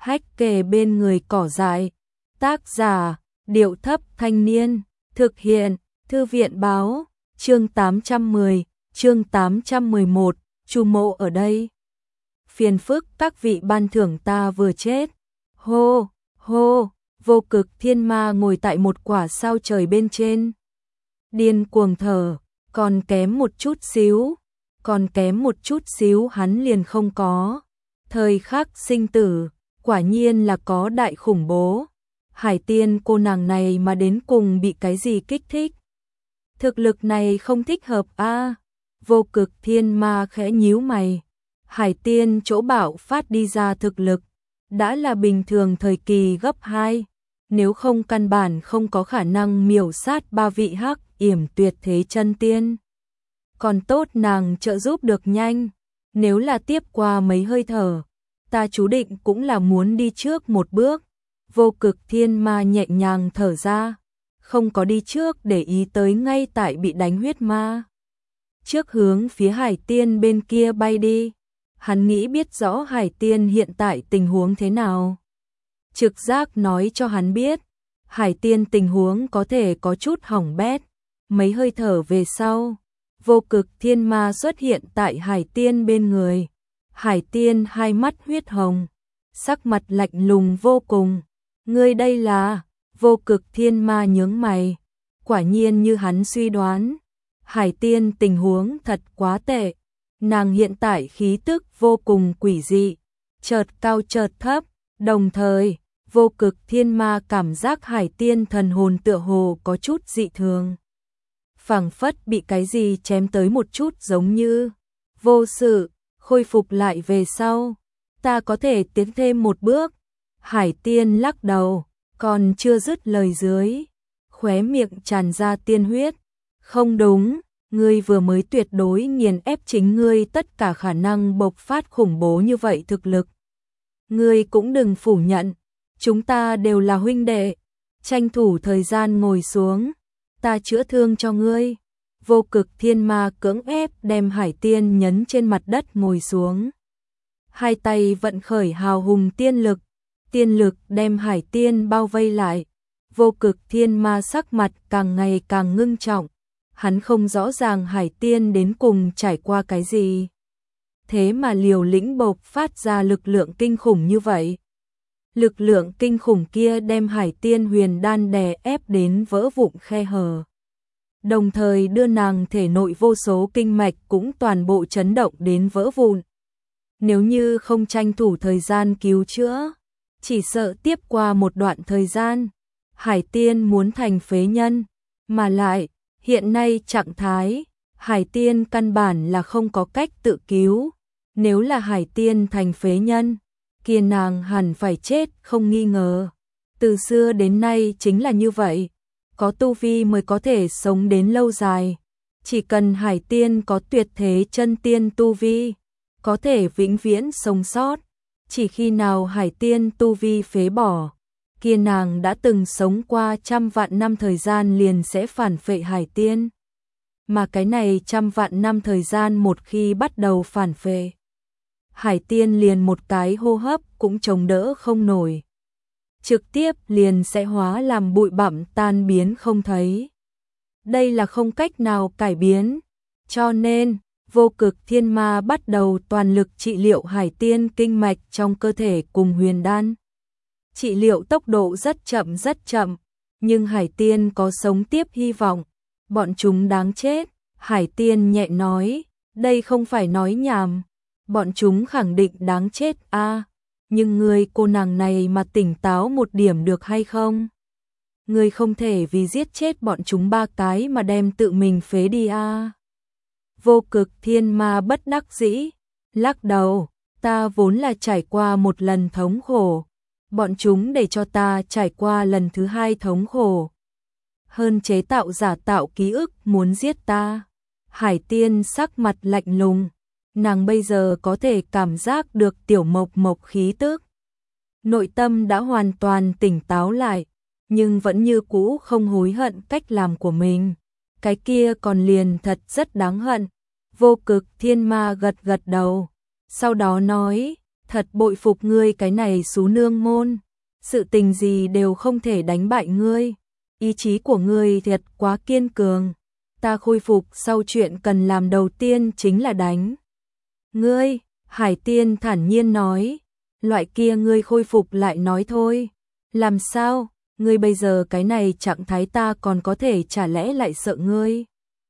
hách kề bên người cỏ dại. Tác giả, Điệu Thấp Thanh Niên, thực hiện, Thư viện báo, chương 810, chương 811, Chu Mộ ở đây. Phiền phức các vị ban thưởng ta vừa chết. Hô, hô, Vô Cực Thiên Ma ngồi tại một quả sao trời bên trên. Điên cuồng thở, còn kém một chút xíu hắn liền không có. Thời khắc sinh tử, quả nhiên là có đại khủng bố. Hải Tiên cô nàng này mà đến cùng bị cái gì kích thích? Thực lực này không thích hợp a. Vô Cực Thiên Ma khẽ nhíu mày. Hải Tiên chỗ bạo phát đi ra thực lực đã là bình thường thời kỳ gấp 2, nếu không căn bản không có khả năng miểu sát 3 vị hắc yểm tuyệt thế chân tiên. Còn tốt nàng trợ giúp được nhanh, nếu là tiếp qua mấy hơi thở, ta chú định cũng là muốn đi trước một bước. Vô Cực Thiên Ma nhẹ nhàng thở ra, không có đi trước để ý tới ngay tại bị đánh huyết ma. Trước hướng phía Hải Tiên bên kia bay đi. Hắn nghĩ biết rõ Hải Tiên hiện tại tình huống thế nào. Trực giác nói cho hắn biết, Hải Tiên tình huống có thể có chút hỏng bét. Mấy hơi thở về sau, Vô Cực Thiên Ma xuất hiện tại Hải Tiên bên người. Hải Tiên hai mắt huyết hồng, sắc mặt lạnh lùng vô cùng. Ngươi đây là? Vô Cực Thiên Ma nhướng mày. Quả nhiên như hắn suy đoán, Hải Tiên tình huống thật quá tệ. Nàng hiện tại khí tức vô cùng quỷ dị, chợt cao chợt thấp, đồng thời, Vô Cực Thiên Ma cảm giác Hải Tiên thần hồn tựa hồ có chút dị thường. Phảng phất bị cái gì chém tới một chút giống như vô sự, khôi phục lại về sau. Ta có thể tiến thêm một bước. Hải Tiên lắc đầu, còn chưa dứt lời dưới, khóe miệng tràn ra tiên huyết. Không đúng, ngươi vừa mới tuyệt đối nghiền ép chính ngươi tất cả khả năng bộc phát khủng bố như vậy thực lực. Ngươi cũng đừng phủ nhận, chúng ta đều là huynh đệ, tranh thủ thời gian ngồi xuống, ta chữa thương cho ngươi. Vô Cực Thiên Ma cưỡng ép đem Hải Tiên nhấn trên mặt đất ngồi xuống. Hai tay vận khởi hào hùng tiên lực đem Hải Tiên bao vây lại. Vô Cực Thiên Ma sắc mặt càng ngày càng ngưng trọng. Hắn không rõ ràng Hải Tiên đến cùng trải qua cái gì. Thế mà liều lĩnh bộc phát ra lực lượng kinh khủng như vậy. Lực lượng kinh khủng kia đem Hải Tiên huyền đan đè ép đến vỡ vụn khe hở. Đồng thời đưa nàng thể nội vô số kinh mạch cũng toàn bộ chấn động đến vỡ vụn. Nếu như không tranh thủ thời gian cứu chữa, chỉ sợ tiếp qua một đoạn thời gian, Hải Tiên muốn thành phế nhân, mà lại hiện nay trạng thái, Hải Tiên căn bản là không có cách tự cứu. Nếu là Hải Tiên thành phế nhân, kia nàng hẳn phải chết không nghi ngờ. Từ xưa đến nay chính là như vậy, có tu vi mới có thể sống đến lâu dài. Chỉ cần Hải Tiên có tuyệt thế chân tiên tu vi, có thể vĩnh viễn sống sót. Chỉ khi nào Hải Tiên tu vi phế bỏ, kia nàng đã từng sống qua trăm vạn năm thời gian liền sẽ phản phệ Hải Tiên. Mà cái này trăm vạn năm thời gian một khi bắt đầu phản phệ, Hải Tiên liền một cái hô hấp cũng chống đỡ không nổi. Trực tiếp liền sẽ hóa làm bụi bặm tan biến không thấy. Đây là không cách nào cải biến, cho nên Vô Cực Thiên Ma bắt đầu toàn lực trị liệu Hải Tiên kinh mạch trong cơ thể cùng huyền đan. Trị liệu tốc độ rất chậm, nhưng Hải Tiên có sống tiếp hy vọng. Bọn chúng đáng chết. Hải Tiên nhẹ nói, đây không phải nói nhảm. Bọn chúng khẳng định đáng chết a. Nhưng người cô nàng này mà tỉnh táo một điểm được hay không? Người không thể vì giết chết bọn chúng 3 cái mà đem tự mình phế đi a. Vô Cực Thiên Ma bất đắc dĩ, lắc đầu, ta vốn là trải qua một lần thống khổ. Bọn chúng để cho ta trải qua lần thứ 2 thống khổ. Hơn chế tạo giả tạo ký ức muốn giết ta. Hải Tiên sắc mặt lạnh lùng. Nàng bây giờ có thể cảm giác được tiểu mộc khí tức. Nội tâm đã hoàn toàn tỉnh táo lại, nhưng vẫn như cũ không hối hận cách làm của mình. Cái kia còn liền thật rất đáng hận. Vô Cực Thiên Ma gật gật đầu, sau đó nói, Thật bội phục ngươi cái này xú nương môn, sự tình gì đều không thể đánh bại ngươi, ý chí của ngươi thật quá kiên cường. Ta khôi phục sau chuyện cần làm đầu tiên chính là đánh ngươi, Hải Tiên thản nhiên nói, loại kia ngươi khôi phục lại nói thôi, làm sao, ngươi bây giờ cái này trạng thái ta còn có thể chả lẽ lại sợ ngươi.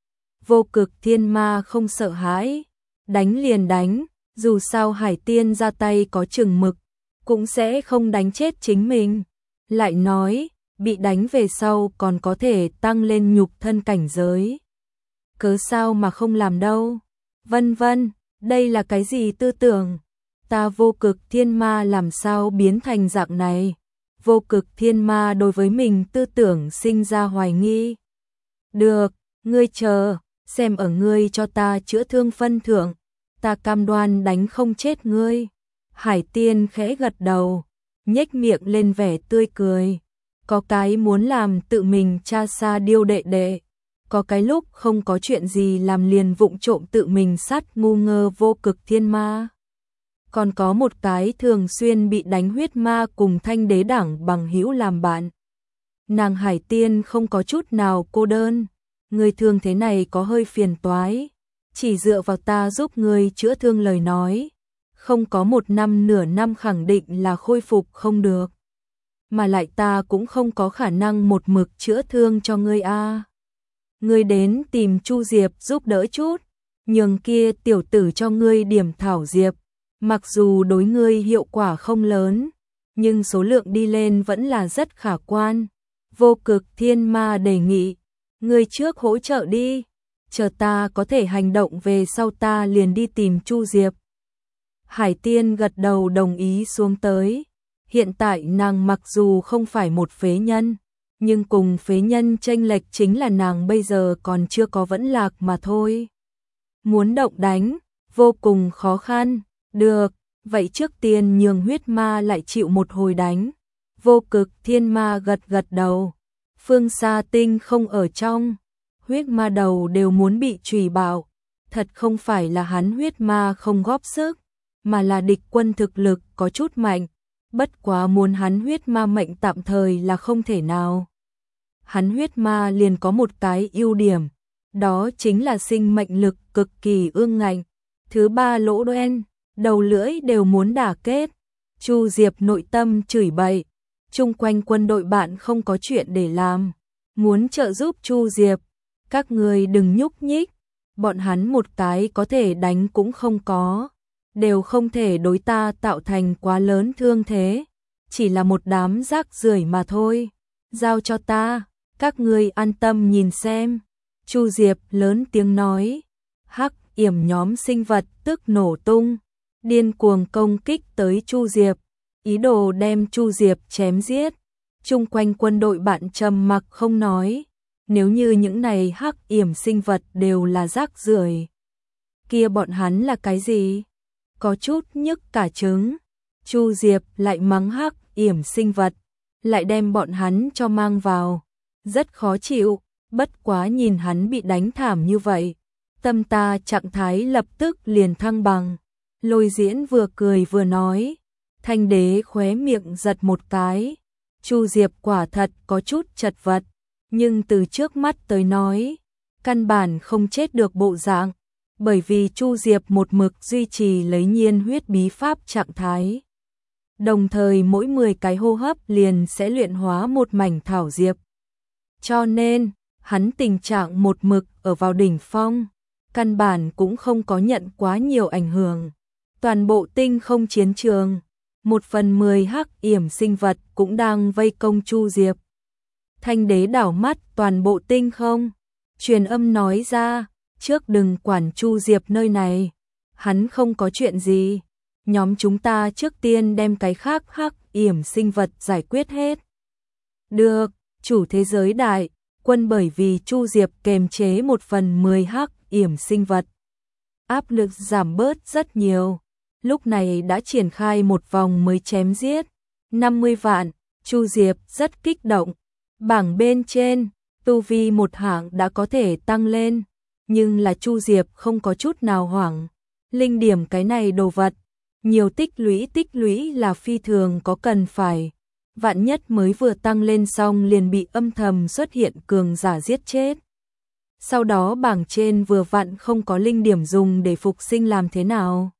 Vô Cực Thiên Ma không sợ hãi, đánh liền đánh, dù sao Hải Tiên ra tay có chừng mực, cũng sẽ không đánh chết chính mình. Lại nói, bị đánh về sau còn có thể tăng lên nhục thân cảnh giới. Cớ sao mà không làm đâu, vân vân, đây là cái gì tư tưởng? Ta Vô Cực Thiên Ma làm sao biến thành dạng này? Vô Cực Thiên Ma đối với mình tư tưởng sinh ra hoài nghi. Được, ngươi chờ, xem ở ngươi cho ta chữa thương phân thượng, ta cam đoan đánh không chết ngươi. Hải Tiên khẽ gật đầu, nhếch miệng lên vẻ tươi cười. Có cái muốn làm tự mình cha xa điêu đệ đệ, có cái lúc không có chuyện gì làm liền vụng trộm tự mình sát ngu ngơ Vô Cực Thiên Ma. Còn có một cái thường xuyên bị đánh huyết ma cùng Thanh Đế đảng bằng hữu làm bạn. Nàng Hải Tiên không có chút nào cô đơn, người thương thế này có hơi phiền toái, chỉ dựa vào ta giúp người chữa thương lời nói, không có 1 năm nửa năm khẳng định là khôi phục không được. Mà lại ta cũng không có khả năng một mực chữa thương cho ngươi a. Ngươi đến tìm Chu Diệp giúp đỡ chút, nhường kia tiểu tử cho ngươi điểm thảo diệp, mặc dù đối ngươi hiệu quả không lớn, nhưng số lượng đi lên vẫn là rất khả quan. Vô Cực Thiên Ma đề nghị, ngươi trước hỗ trợ đi, chờ ta có thể hành động về sau ta liền đi tìm Chu Diệp. Hải Tiên gật đầu đồng ý xuống tới. Hiện tại nàng mặc dù không phải một phế nhân, nhưng cùng phế nhân chênh lệch chính là nàng bây giờ còn chưa có vẫn lạc mà thôi. Muốn động đánh, vô cùng khó khăn, được, vậy trước tiên nhường huyết ma lại chịu một hồi đánh. Vô Cực Thiên Ma gật gật đầu, Phương Sa Tinh không ở trong, huyết ma đầu đều muốn bị trùy bạo, thật không phải là hắn huyết ma không góp sức, mà là địch quân thực lực có chút mạnh. Bất quá muốn hắn huyết ma mệnh tạm thời là không thể nào. Hắn huyết ma liền có một cái ưu điểm, đó chính là sinh mệnh lực cực kỳ ương ngạnh. Thứ 3 lỗ đen, đầu lưỡi đều muốn đả kết. Chu Diệp nội tâm chửi bậy, chung quanh quân đội bạn không có chuyện để làm, muốn trợ giúp Chu Diệp, các người đừng nhúc nhích, bọn hắn một cái có thể đánh cũng không có, đều không thể đối ta tạo thành quá lớn thương thế, chỉ là một đám rác rưởi mà thôi, giao cho ta, các ngươi an tâm nhìn xem. Chu Diệp lớn tiếng nói, hắc yểm nhóm sinh vật tức nổ tung, điên cuồng công kích tới Chu Diệp, ý đồ đem Chu Diệp chém giết. Chung quanh quân đội bạn trầm mặc không nói, nếu như những này hắc yểm sinh vật đều là rác rưởi, kia bọn hắn là cái gì? Có chút nhức cả trứng. Chu Diệp lại mắng hắc yểm sinh vật, lại đem bọn hắn cho mang vào, rất khó chịu, bất quá nhìn hắn bị đánh thảm như vậy, tâm ta trạng thái lập tức liền thăng bằng. Lôi Diễn vừa cười vừa nói, Thanh Đế khóe miệng giật một cái, Chu Diệp quả thật có chút chật vật, nhưng từ trước mắt tới nói, căn bản không chết được bộ dạng, bởi vì Chu Diệp một mực duy trì lấy nhiên huyết bí pháp trạng thái. Đồng thời mỗi 10 cái hô hấp liền sẽ luyện hóa một mảnh thảo diệp. Cho nên, hắn tình trạng một mực ở vào đỉnh phong, căn bản cũng không có nhận quá nhiều ảnh hưởng. Toàn bộ tinh không chiến trường, 1/10 hắc yểm sinh vật cũng đang vây công Chu Diệp. Thanh Đế đảo mắt toàn bộ tinh không, truyền âm nói ra, trước đừng quản Chu Diệp nơi này, hắn không có chuyện gì, nhóm chúng ta trước tiên đem cái khác hắc yểm sinh vật giải quyết hết. Được, chủ thế giới đại, quân bởi vì Chu Diệp kềm chế 1/10 hắc yểm sinh vật, áp lực giảm bớt rất nhiều, lúc này đã triển khai một vòng mới chém giết, 50 vạn, Chu Diệp rất kích động, bảng bên trên, tu vi một hạng đã có thể tăng lên, nhưng là Chu Diệp không có chút nào hoảng, linh điểm cái này đồ vật, Nhiều tích lũy là phi thường có cần phải. Vạn nhất mới vừa tăng lên xong liền bị âm thầm xuất hiện cường giả giết chết. Sau đó bảng trên vừa vặn không có linh điểm dùng để phục sinh làm thế nào?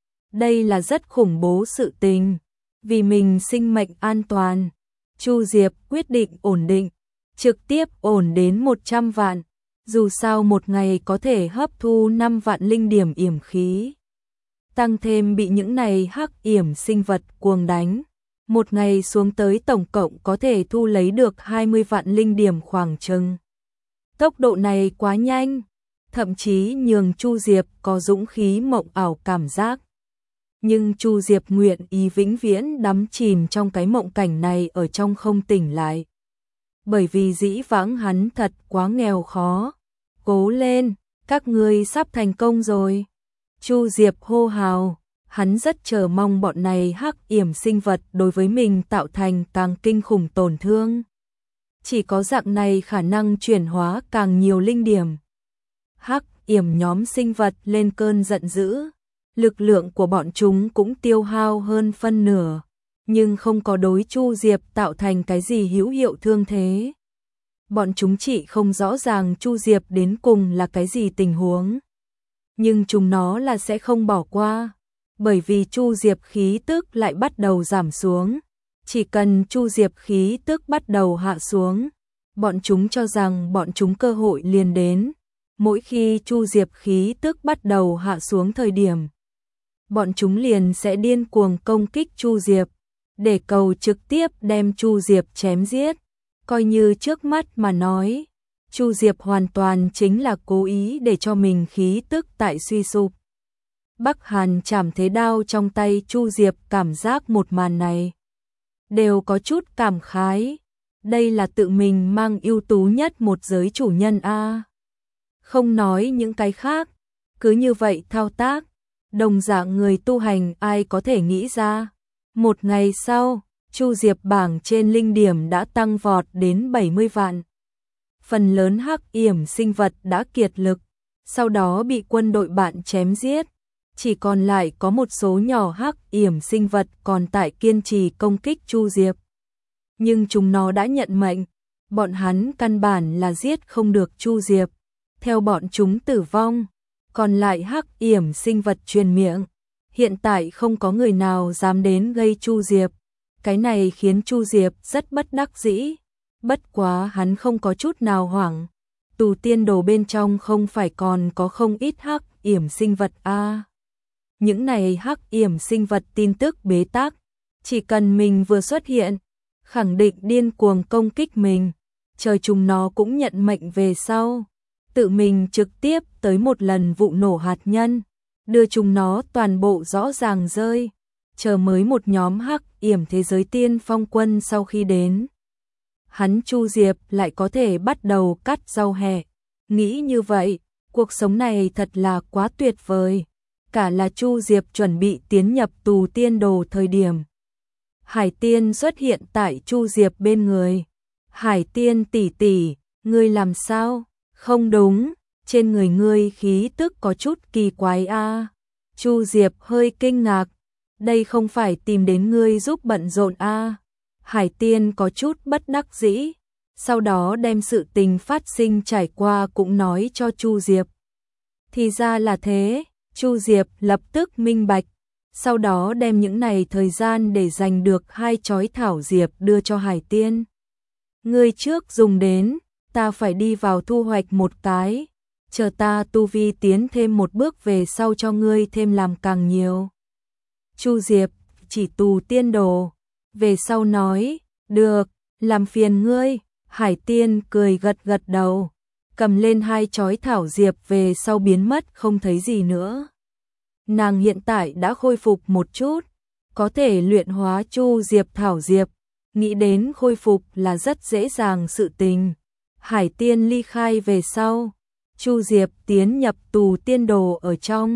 Đây là rất khủng bố sự tình. Vì mình sinh mệnh an toàn, Chu Diệp quyết định ổn định, trực tiếp ổn đến 100 vạn. Dù sao một ngày có thể hấp thu 5 vạn linh điểm yểm khí. Tăng thêm bị những này hắc yểm sinh vật cuồng đánh. Một ngày xuống tới tổng cộng có thể thu lấy được 20 vạn linh điểm khoảng chừng. Tốc độ này quá nhanh, thậm chí nhường Chu Diệp có dũng khí mộng ảo cảm giác. Nhưng Chu Diệp nguyện ý vĩnh viễn đắm chìm trong cái mộng cảnh này ở trong không tỉnh lại. Bởi vì dĩ vãng hắn thật quá nghèo khó. Cố lên, các ngươi sắp thành công rồi. Chu Diệp hô hào, hắn rất chờ mong bọn này hắc yểm sinh vật đối với mình tạo thành càng kinh khủng tổn thương. Chỉ có dạng này khả năng chuyển hóa càng nhiều linh điểm. Hắc yểm nhóm sinh vật lên cơn giận dữ. Lực lượng của bọn chúng cũng tiêu hao hơn phân nửa, nhưng không có đối Chu Diệp tạo thành cái gì hữu hiệu thương thế. Bọn chúng chỉ không rõ ràng Chu Diệp đến cùng là cái gì tình huống. Nhưng chúng nó là sẽ không bỏ qua, bởi vì Chu Diệp khí tức lại bắt đầu giảm xuống. Chỉ cần Chu Diệp khí tức bắt đầu hạ xuống, bọn chúng cho rằng bọn chúng cơ hội liền đến. Mỗi khi Chu Diệp khí tức bắt đầu hạ xuống thời điểm, bọn chúng liền sẽ điên cuồng công kích Chu Diệp, để cầu trực tiếp đem Chu Diệp chém giết. Coi như trước mắt mà nói, Chu Diệp hoàn toàn chính là cố ý để cho mình khí tức tại suy sụp. Bắc Hàn chảm thế đao trong tay Chu Diệp cảm giác một màn này đều có chút cảm khái. Đây là tự mình mang ưu tú nhất một giới chủ nhân a. Không nói những cái khác, cứ như vậy thao tác, đồng dạng người tu hành ai có thể nghĩ ra. Một ngày sau, Chu Diệp bảng trên linh điểm đã tăng vọt đến 70 vạn. Phần lớn hắc yểm sinh vật đã kiệt lực, sau đó bị quân đội bạn chém giết. Chỉ còn lại có một số nhỏ hắc yểm sinh vật còn tại kiên trì công kích Chu Diệp. Nhưng chúng nó đã nhận mệnh, bọn hắn căn bản là giết không được Chu Diệp. Theo bọn chúng tử vong, còn lại hắc yểm sinh vật truyền miệng. Hiện tại không có người nào dám đến gây Chu Diệp. Cái này khiến Chu Diệp rất bất đắc dĩ. Bất quá hắn không có chút nào hoảng. Tù tiên đồ bên trong không phải còn có không ít hắc yểm sinh vật a. Những này hắc yểm sinh vật tin tức bế tắc, chỉ cần mình vừa xuất hiện, khẳng định điên cuồng công kích mình. Trời chúng nó cũng nhận mệnh về sau, tự mình trực tiếp tới một lần vụ nổ hạt nhân, đưa chúng nó toàn bộ rõ ràng rơi. Chờ mới một nhóm hắc yểm thế giới tiên phong quân sau khi đến, hắn Chu Diệp lại có thể bắt đầu cắt rau hẹ. Nghĩ như vậy, cuộc sống này thật là quá tuyệt vời. Cả là Chu Diệp chuẩn bị tiến nhập tù tiên đồ thời điểm, Hải Tiên xuất hiện tại Chu Diệp bên người. Hải Tiên tỷ tỷ, ngươi làm sao? Không đúng, trên người ngươi khí tức có chút kỳ quái a. Chu Diệp hơi kinh ngạc, đây không phải tìm đến ngươi giúp bận rộn a. Hải Tiên có chút bất đắc dĩ, sau đó đem sự tình phát sinh trải qua cũng nói cho Chu Diệp. Thì ra là thế, Chu Diệp lập tức minh bạch, sau đó đem những này thời gian để giành được 2 chói thảo diệp đưa cho Hải Tiên. Ngươi trước dùng đến, ta phải đi vào thu hoạch một cái, chờ ta tu vi tiến thêm một bước về sau cho ngươi thêm làm càng nhiều. Chu Diệp chỉ tù tiên đồ, về sau nói, được, làm phiền ngươi. Hải Tiên cười gật gật đầu, cầm lên 2 chói thảo diệp về sau biến mất không thấy gì nữa. Nàng hiện tại đã khôi phục một chút, có thể luyện hóa Chu Diệp thảo diệp, nghĩ đến khôi phục là rất dễ dàng sự tình. Hải Tiên ly khai về sau, Chu Diệp tiến nhập tù tiên đồ ở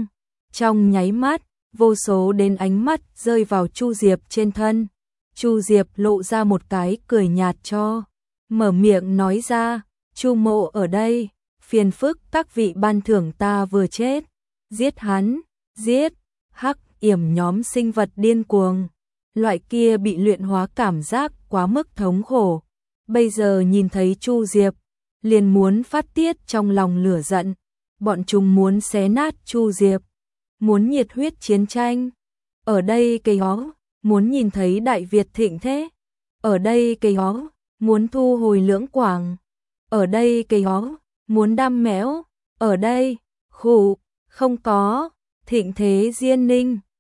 trong nháy mắt, vô số đến ánh mắt rơi vào Chu Diệp trên thân. Chu Diệp lộ ra một cái cười nhạt cho, mở miệng nói ra, Chu Mộ ở đây, phiền phức các vị ban thưởng ta vừa chết, giết hắn, giết. Hắc yểm nhóm sinh vật điên cuồng. Loại kia bị luyện hóa cảm giác quá mức thống khổ. Bây giờ nhìn thấy Chu Diệp, liền muốn phát tiết trong lòng lửa giận. Bọn chúng muốn xé nát Chu Diệp, muốn nhiệt huyết chiến tranh. Ở đây cây hó, muốn nhìn thấy Đại Việt thịnh thế. Ở đây cây hó, muốn thu hồi Lưỡng Quảng. Ở đây cây hó, muốn đam mẽo. Ở đây, khủ, không có, thịnh thế Diên Ninh.